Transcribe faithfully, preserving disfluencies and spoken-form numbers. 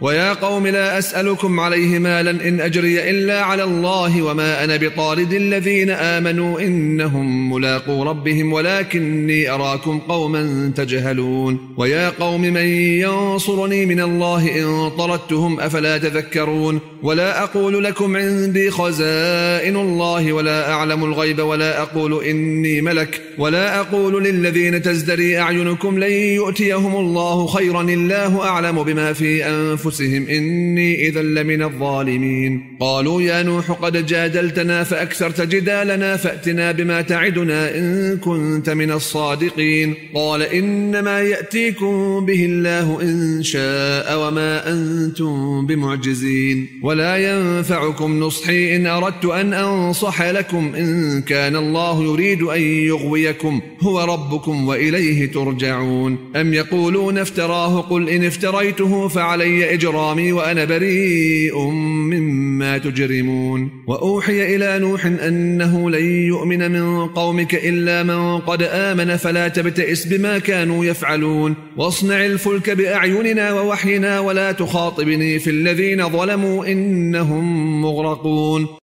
ويا قوم لا أسألكم عليه مالا إن أجري إلا على الله وما أنا بطارد الذين آمنوا إنهم ملاقو ربهم ولكني أراكم قوما تجهلون ويا قوم من ينصرني من الله إن طردتهم أفلا تذكرون ولا أقول لكم عندي خزائن الله ولا أعلم الغيب ولا أقول إني ملك ولا أقول للذين تزدري أعينكم لن يؤتيهم الله خيرا الله أعلم بما في أنفسهم إني إذا لمن الظالمين قالوا يا نوح قد جادلتنا فأكثرت جدالنا فأتنا بما تعدنا إن كنت من الصادقين قال إنما يأتيكم به الله إن شاء وما أنتم بمعجزين ولا ينفعكم نصحي إن أردت أن أنصح لكم إن كان الله يريد أن يغويكم هو ربكم وإليه ترجعون أم يقولون افتراه قل إن افتريته فعلي إجرامي وأنا بريء مما تجرمون وأوحي إلى نوح أنه لن يؤمن من قومك إلا من قد آمن فلا تبتئس بما كانوا يفعلون واصنع الفلك بأعيننا ووحينا ولا تخاطبني في الذين ظلموا إنهم مغرقون